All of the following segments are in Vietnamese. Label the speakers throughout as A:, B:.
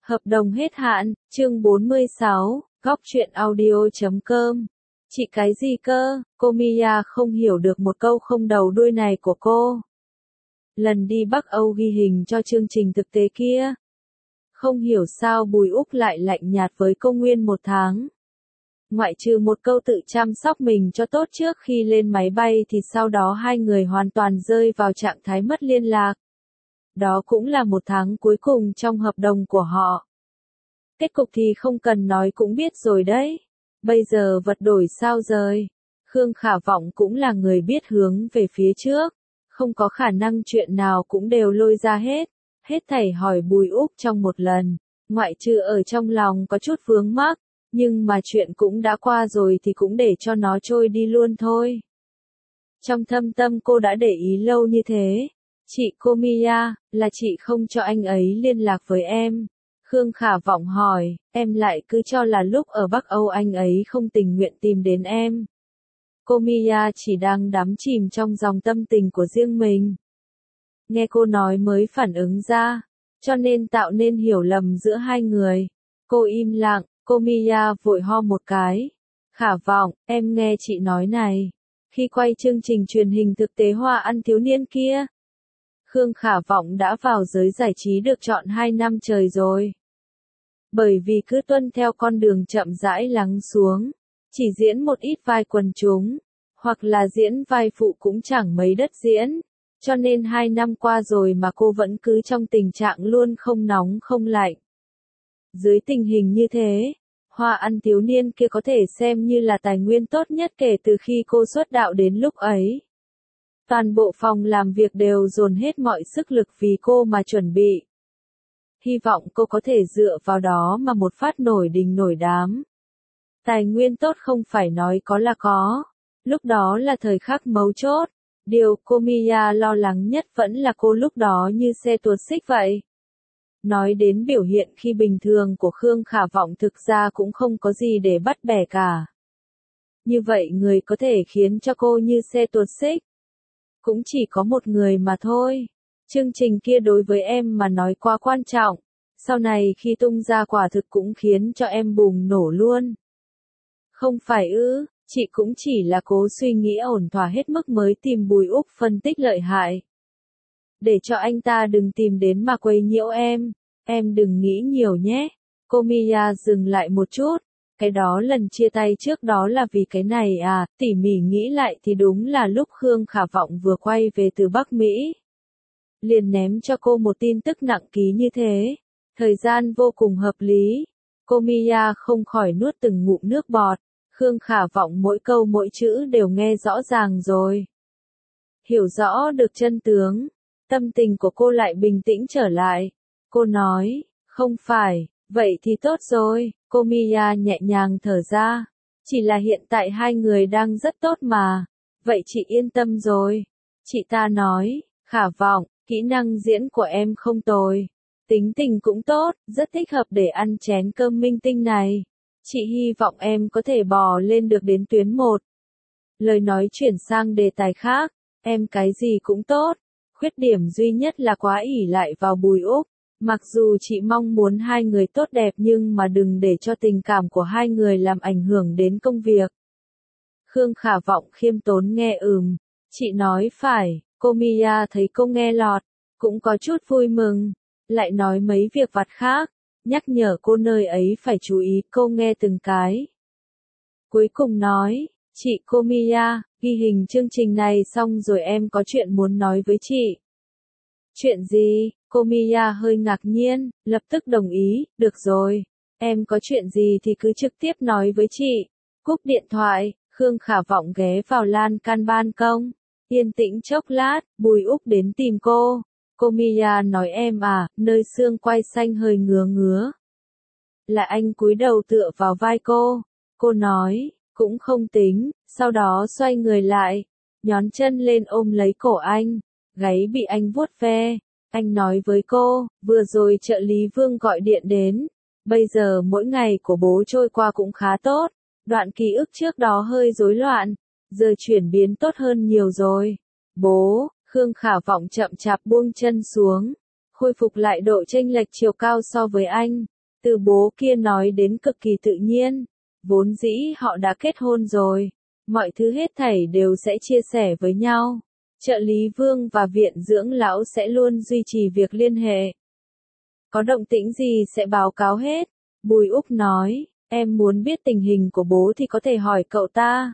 A: Hợp đồng hết hạn, chương 46, góc truyện audio.com. Chị cái gì cơ? Cô Mia không hiểu được một câu không đầu đuôi này của cô. Lần đi Bắc Âu ghi hình cho chương trình thực tế kia. Không hiểu sao Bùi Úc lại lạnh nhạt với cô nguyên một tháng. Ngoại trừ một câu tự chăm sóc mình cho tốt trước khi lên máy bay thì sau đó hai người hoàn toàn rơi vào trạng thái mất liên lạc. Đó cũng là một tháng cuối cùng trong hợp đồng của họ. Kết cục thì không cần nói cũng biết rồi đấy. Bây giờ vật đổi sao rời. Khương Khả Vọng cũng là người biết hướng về phía trước. Không có khả năng chuyện nào cũng đều lôi ra hết. Hết thảy hỏi Bùi Úc trong một lần. Ngoại trừ ở trong lòng có chút vướng mắc. Nhưng mà chuyện cũng đã qua rồi thì cũng để cho nó trôi đi luôn thôi. Trong thâm tâm cô đã để ý lâu như thế. Chị cô Mia, là chị không cho anh ấy liên lạc với em. Khương Khả Vọng hỏi, em lại cứ cho là lúc ở Bắc Âu anh ấy không tình nguyện tìm đến em. Cô Mia chỉ đang đắm chìm trong dòng tâm tình của riêng mình. Nghe cô nói mới phản ứng ra, cho nên tạo nên hiểu lầm giữa hai người. Cô im lặng, cô Mia vội ho một cái. Khả Vọng, em nghe chị nói này. Khi quay chương trình truyền hình thực tế Hoa ăn thiếu niên kia, Khương Khả Vọng đã vào giới giải trí được chọn 2 năm trời rồi. Bởi vì cứ tuân theo con đường chậm rãi lắng xuống, chỉ diễn một ít vai quần chúng, hoặc là diễn vai phụ cũng chẳng mấy đất diễn, cho nên 2 năm qua rồi mà cô vẫn cứ trong tình trạng luôn không nóng không lạnh. Dưới tình hình như thế, Hoa ăn thiếu niên kia có thể xem như là tài nguyên tốt nhất kể từ khi cô xuất đạo đến lúc ấy. Toàn bộ phòng làm việc đều dồn hết mọi sức lực vì cô mà chuẩn bị. Hy vọng cô có thể dựa vào đó mà một phát nổi đình nổi đám. Tài nguyên tốt không phải nói có là có. Lúc đó là thời khắc mấu chốt. Điều cô Mia lo lắng nhất vẫn là cô lúc đó như xe tuột xích vậy. Nói đến biểu hiện khi bình thường của Khương Khả Vọng thực ra cũng không có gì để bắt bẻ cả. Như vậy người có thể khiến cho cô như xe tuột xích. Cũng chỉ có một người mà thôi. Chương trình kia đối với em mà nói quá quan trọng. Sau này khi tung ra quả thực cũng khiến cho em bùng nổ luôn. Không phải ư, chị cũng chỉ là cố suy nghĩ ổn thỏa hết mức mới tìm Bùi Úc phân tích lợi hại. Để cho anh ta đừng tìm đến mà quấy nhiễu em đừng nghĩ nhiều nhé. Cô Mia dừng lại một chút. Cái đó lần chia tay trước đó là vì cái này à, tỉ mỉ nghĩ lại thì đúng là lúc Khương Khả Vọng vừa quay về từ Bắc Mỹ. Liền ném cho cô một tin tức nặng ký như thế. Thời gian vô cùng hợp lý. Cô Mia không khỏi nuốt từng ngụm nước bọt. Khương Khả Vọng mỗi câu mỗi chữ đều nghe rõ ràng rồi. Hiểu rõ được chân tướng. Tâm tình của cô lại bình tĩnh trở lại. Cô nói, không phải, vậy thì tốt rồi. Cô Mia nhẹ nhàng thở ra. Chỉ là hiện tại hai người đang rất tốt mà. Vậy chị yên tâm rồi. Chị ta nói, Khả Vọng, kỹ năng diễn của em không tồi. Tính tình cũng tốt, rất thích hợp để ăn chén cơm minh tinh này. Chị hy vọng em có thể bò lên được đến tuyến 1. Lời nói chuyển sang đề tài khác. Em cái gì cũng tốt. Khuyết điểm duy nhất là quá ỷ lại vào Bùi Úc. Mặc dù chị mong muốn hai người tốt đẹp nhưng mà đừng để cho tình cảm của hai người làm ảnh hưởng đến công việc. Khương Khả Vọng khiêm tốn nghe Chị nói phải, cô Mia thấy cô nghe lọt, cũng có chút vui mừng. Lại nói mấy việc vặt khác, nhắc nhở cô nơi ấy phải chú ý cô nghe từng cái. Cuối cùng nói, chị cô Mia, ghi hình chương trình này xong rồi em có chuyện muốn nói với chị. Chuyện gì? Cô Mia hơi ngạc nhiên, lập tức đồng ý, được rồi. Em có chuyện gì thì cứ trực tiếp nói với chị. Cúp điện thoại, Khương Khả Vọng ghé vào lan can ban công. Yên tĩnh chốc lát, Bùi Úc đến tìm cô. Cô Mia nói em à, nơi xương quai xanh hơi ngứa ngứa. Là anh cúi đầu tựa vào vai cô. Cô nói, cũng không tính, sau đó xoay người lại. Nhón chân lên ôm lấy cổ anh. Gáy bị anh vuốt ve. Anh nói với cô, vừa rồi trợ lý Vương gọi điện đến. Bây giờ mỗi ngày của bố trôi qua cũng khá tốt. Đoạn ký ức trước đó hơi rối loạn. Giờ chuyển biến tốt hơn nhiều rồi. Bố, Khương Khả Vọng chậm chạp buông chân xuống. Khôi phục lại độ chênh lệch chiều cao so với anh. Từ bố kia nói đến cực kỳ tự nhiên. Vốn dĩ họ đã kết hôn rồi. Mọi thứ hết thảy đều sẽ chia sẻ với nhau. Trợ lý Vương và viện dưỡng lão sẽ luôn duy trì việc liên hệ. Có động tĩnh gì sẽ báo cáo hết. Bùi Úc nói, em muốn biết tình hình của bố thì có thể hỏi cậu ta.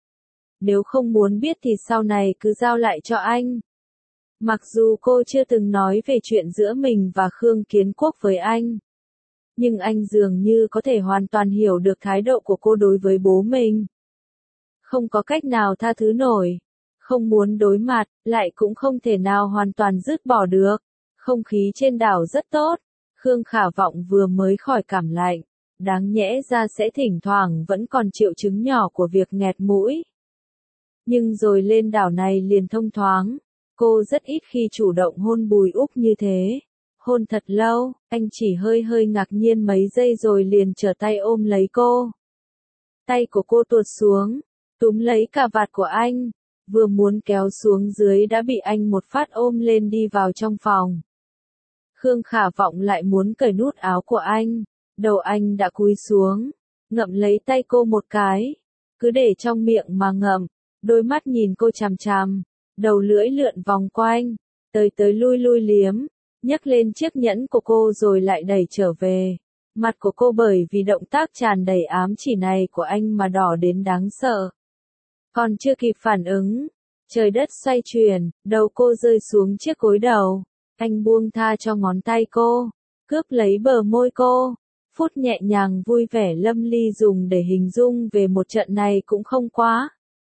A: Nếu không muốn biết thì sau này cứ giao lại cho anh. Mặc dù cô chưa từng nói về chuyện giữa mình và Khương Kiến Quốc với anh. Nhưng anh dường như có thể hoàn toàn hiểu được thái độ của cô đối với bố mình. Không có cách nào tha thứ nổi. Không muốn đối mặt, lại cũng không thể nào hoàn toàn dứt bỏ được. Không khí trên đảo rất tốt. Khương Khả Vọng vừa mới khỏi cảm lạnh. Đáng nhẽ ra sẽ thỉnh thoảng vẫn còn triệu chứng nhỏ của việc nghẹt mũi. Nhưng rồi lên đảo này liền thông thoáng. Cô rất ít khi chủ động hôn Bùi Úc như thế. Hôn thật lâu, anh chỉ hơi ngạc nhiên mấy giây rồi liền trở tay ôm lấy cô. Tay của cô tuột xuống, túm lấy cà vạt của anh. Vừa muốn kéo xuống dưới đã bị anh một phát ôm lên đi vào trong phòng. Khương Khả Vọng lại muốn cởi nút áo của anh. Đầu anh đã cúi xuống, ngậm lấy tay cô một cái. Cứ để trong miệng mà ngậm, đôi mắt nhìn cô chằm chằm. Đầu lưỡi lượn vòng quanh, tới lui liếm, nhấc lên chiếc nhẫn của cô rồi lại đẩy trở về. Mặt của cô bởi vì động tác tràn đầy ám chỉ này của anh mà đỏ đến đáng sợ. Còn chưa kịp phản ứng, trời đất xoay chuyển, đầu cô rơi xuống chiếc gối đầu. Anh buông tha cho ngón tay cô, cướp lấy bờ môi cô. Phút nhẹ nhàng vui vẻ lâm ly dùng để hình dung về một trận này cũng không quá.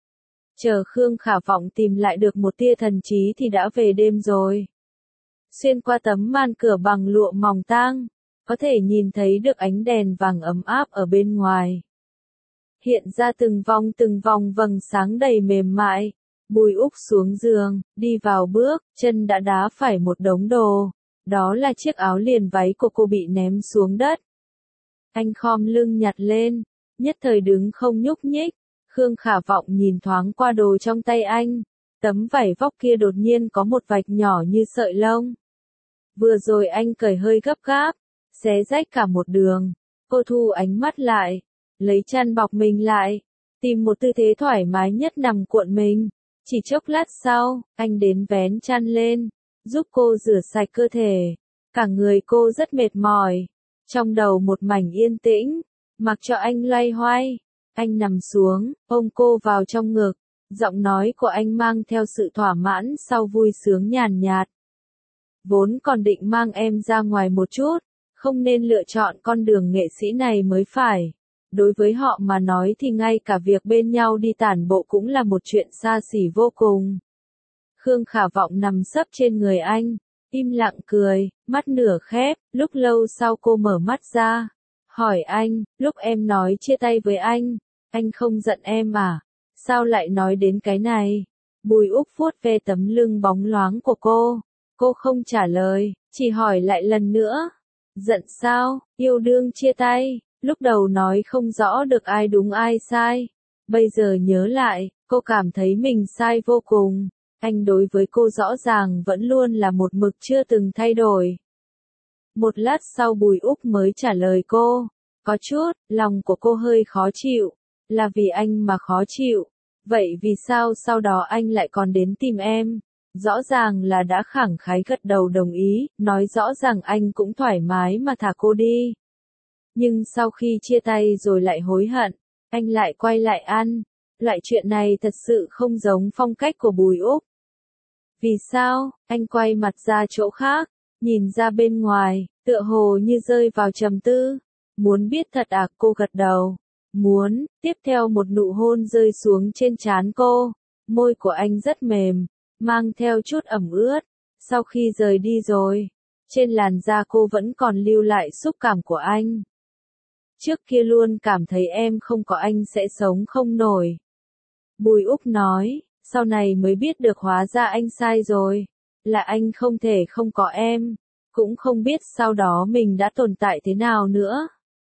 A: Chờ Khương Khả Vọng tìm lại được một tia thần trí thì đã về đêm rồi. Xuyên qua tấm màn cửa bằng lụa mỏng tang, có thể nhìn thấy được ánh đèn vàng ấm áp ở bên ngoài. Hiện ra từng vòng vầng sáng đầy mềm mại. Bùi Úc xuống giường, đi vào bước, chân đã đá phải một đống đồ. Đó là chiếc áo liền váy của cô bị ném xuống đất. Anh khom lưng nhặt lên, nhất thời đứng không nhúc nhích. Khương Khả Vọng nhìn thoáng qua đồ trong tay anh. Tấm vải vóc kia đột nhiên có một vạch nhỏ như sợi lông. Vừa rồi anh cởi hơi gấp gáp, xé rách cả một đường. Cô thu ánh mắt lại, lấy chăn bọc mình lại, tìm một tư thế thoải mái nhất nằm cuộn mình. Chỉ chốc lát sau, anh đến vén chăn lên, giúp cô rửa sạch cơ thể. Cả người cô rất mệt mỏi, trong đầu một mảnh yên tĩnh, mặc cho anh loay hoay. Anh nằm xuống, ôm cô vào trong ngực, giọng nói của anh mang theo sự thỏa mãn sau vui sướng nhàn nhạt. Vốn còn định mang em ra ngoài một chút, không nên lựa chọn con đường nghệ sĩ này mới phải. Đối với họ mà nói thì ngay cả việc bên nhau đi tản bộ cũng là một chuyện xa xỉ vô cùng. Khương Khả Vọng nằm sấp trên người anh, im lặng cười, mắt nửa khép, lúc lâu sau cô mở mắt ra. Hỏi anh, lúc em nói chia tay với anh không giận em à? Sao lại nói đến cái này? Bùi Úc vuốt ve tấm lưng bóng loáng của cô không trả lời, chỉ hỏi lại lần nữa. Giận sao, yêu đương chia tay, lúc đầu nói không rõ được ai đúng ai sai. Bây giờ nhớ lại, cô cảm thấy mình sai vô cùng. Anh đối với cô rõ ràng vẫn luôn là một mực chưa từng thay đổi. Một lát sau Bùi Úc mới trả lời cô. Có chút, lòng của cô hơi khó chịu. Là vì anh mà khó chịu. Vậy vì sao sau đó anh lại còn đến tìm em? Rõ ràng là đã khẳng khái gật đầu đồng ý, nói rõ ràng anh cũng thoải mái mà thả cô đi. Nhưng sau khi chia tay rồi lại hối hận, anh lại quay lại ăn. Loại chuyện này thật sự không giống phong cách của Bùi Úc. Vì sao? Anh quay mặt ra chỗ khác, nhìn ra bên ngoài, tựa hồ như rơi vào trầm tư. Muốn biết thật à? Cô gật đầu. Muốn. Tiếp theo một nụ hôn rơi xuống trên trán cô. Môi của anh rất mềm, mang theo chút ẩm ướt. Sau khi rời đi rồi, trên làn da cô vẫn còn lưu lại xúc cảm của anh. Trước kia luôn cảm thấy em không có anh sẽ sống không nổi. Bùi Úc nói, sau này mới biết được hóa ra anh sai rồi. Là anh không thể không có em. Cũng không biết sau đó mình đã tồn tại thế nào nữa.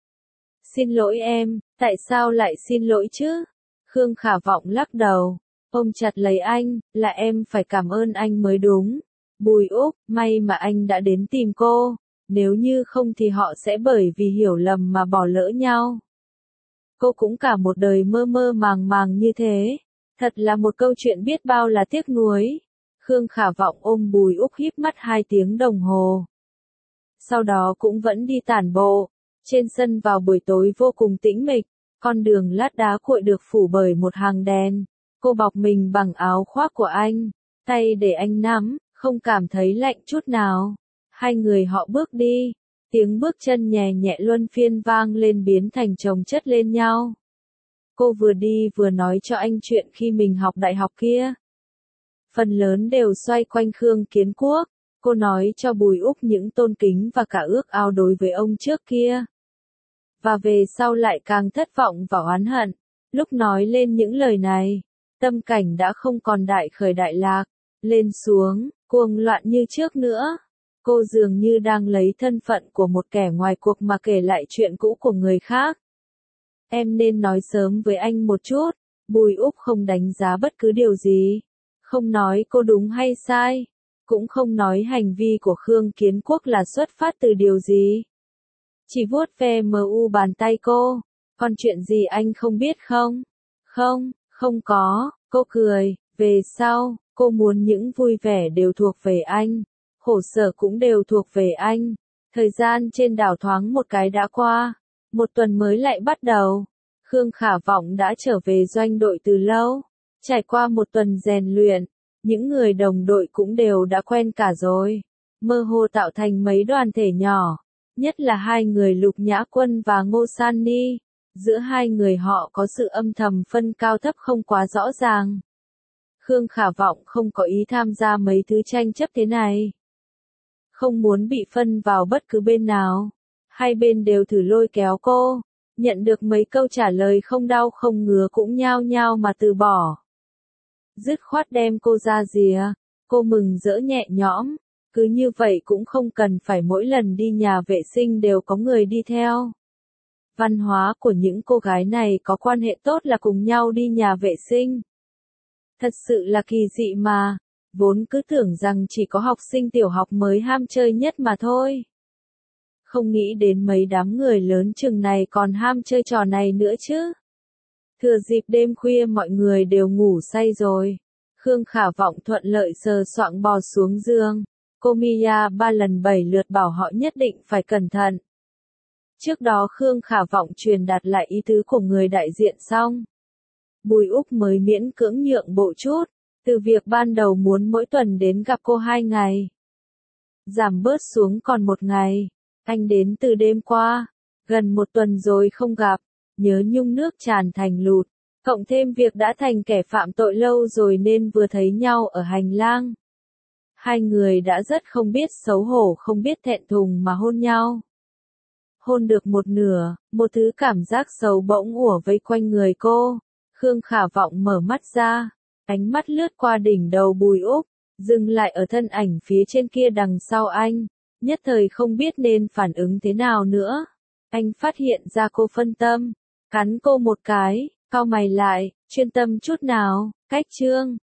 A: Xin lỗi em, tại sao lại xin lỗi chứ? Khương Khả Vọng lắc đầu, ôm chặt lấy anh, là em phải cảm ơn anh mới đúng. Bùi Úc, may mà anh đã đến tìm cô. nếu như không thì họ sẽ bởi vì hiểu lầm mà bỏ lỡ nhau. Cô cũng cả một đời mơ mơ màng màng như thế, thật là một câu chuyện biết bao là tiếc nuối. Khương Khả Vọng ôm Bùi Úc híp mắt 2 tiếng đồng hồ. Sau đó cũng vẫn đi tản bộ, trên sân vào buổi tối vô cùng tĩnh mịch, con đường lát đá cuội được phủ bởi một hàng đèn. Cô bọc mình bằng áo khoác của anh, tay để anh nắm, không cảm thấy lạnh chút nào. Hai người họ bước đi, tiếng bước chân nhẹ nhẹ luân phiên vang lên biến thành chồng chất lên nhau. Cô vừa đi vừa nói cho anh chuyện khi mình học đại học kia. Phần lớn đều xoay quanh Khương Kiến Quốc. Cô nói cho Bùi Úc những tôn kính và cả ước ao đối với ông trước kia. Và về sau lại càng thất vọng và oán hận. Lúc nói lên những lời này, tâm cảnh đã không còn đại khởi đại lạc, lên xuống, cuồng loạn như trước nữa. Cô dường như đang lấy thân phận của một kẻ ngoài cuộc mà kể lại chuyện cũ của người khác. Em nên nói sớm với anh một chút. Bùi Úc không đánh giá bất cứ điều gì. Không nói cô đúng hay sai. Cũng không nói hành vi của Khương Kiến Quốc là xuất phát từ điều gì. Chỉ vuốt ve bàn tay cô. Còn chuyện gì anh không biết không? Không, không có. Cô cười. Về sau, cô muốn những vui vẻ đều thuộc về anh. Khổ sở cũng đều thuộc về anh. Thời gian trên đảo thoáng một cái đã qua. Một tuần mới lại bắt đầu. Khương Khả Vọng đã trở về doanh đội từ lâu. Trải qua một tuần rèn luyện, những người đồng đội cũng đều đã quen cả rồi. Mơ hồ tạo thành mấy đoàn thể nhỏ. Nhất là hai người Lục Nhã Quân và Ngô San Ni. Giữa hai người họ có sự âm thầm phân cao thấp không quá rõ ràng. Khương Khả Vọng không có ý tham gia mấy thứ tranh chấp thế này. Không muốn bị phân vào bất cứ bên nào. Hai bên đều thử lôi kéo cô. Nhận được mấy câu trả lời không đau không ngứa cũng nhao nhao mà từ bỏ. Dứt khoát đem cô ra rìa. Cô mừng rỡ nhẹ nhõm. Cứ như vậy cũng không cần phải mỗi lần đi nhà vệ sinh đều có người đi theo. Văn hóa của những cô gái này có quan hệ tốt là cùng nhau đi nhà vệ sinh. Thật sự là kỳ dị mà. Vốn cứ tưởng rằng chỉ có học sinh tiểu học mới ham chơi nhất mà thôi. Không nghĩ đến mấy đám người lớn chừng này còn ham chơi trò này nữa chứ. Thừa dịp đêm khuya mọi người đều ngủ say rồi. Khương Khả Vọng thuận lợi sờ soạng bò xuống giường. Cô Mia 3 lần 7 lượt bảo họ nhất định phải cẩn thận. Trước đó Khương Khả Vọng truyền đạt lại ý tứ của người đại diện xong. Bùi Úc mới miễn cưỡng nhượng bộ chút. Từ việc ban đầu muốn mỗi tuần đến gặp cô 2 ngày. Giảm bớt xuống còn 1 ngày. Anh đến từ đêm qua. Gần 1 tuần rồi không gặp. Nhớ nhung nước tràn thành lụt. Cộng thêm việc đã thành kẻ phạm tội lâu rồi nên vừa thấy nhau ở hành lang. Hai người đã rất không biết xấu hổ không biết thẹn thùng mà hôn nhau. Hôn được một nửa, một thứ cảm giác xấu bỗng ùa vây quanh người cô. Khương Khả Vọng mở mắt ra. Ánh mắt lướt qua đỉnh đầu Bùi Úc, dừng lại ở thân ảnh phía trên kia đằng sau anh. Nhất thời không biết nên phản ứng thế nào nữa. Anh phát hiện ra cô phân tâm, cắn cô một cái, cau mày lại, chuyên tâm chút nào, cách chương.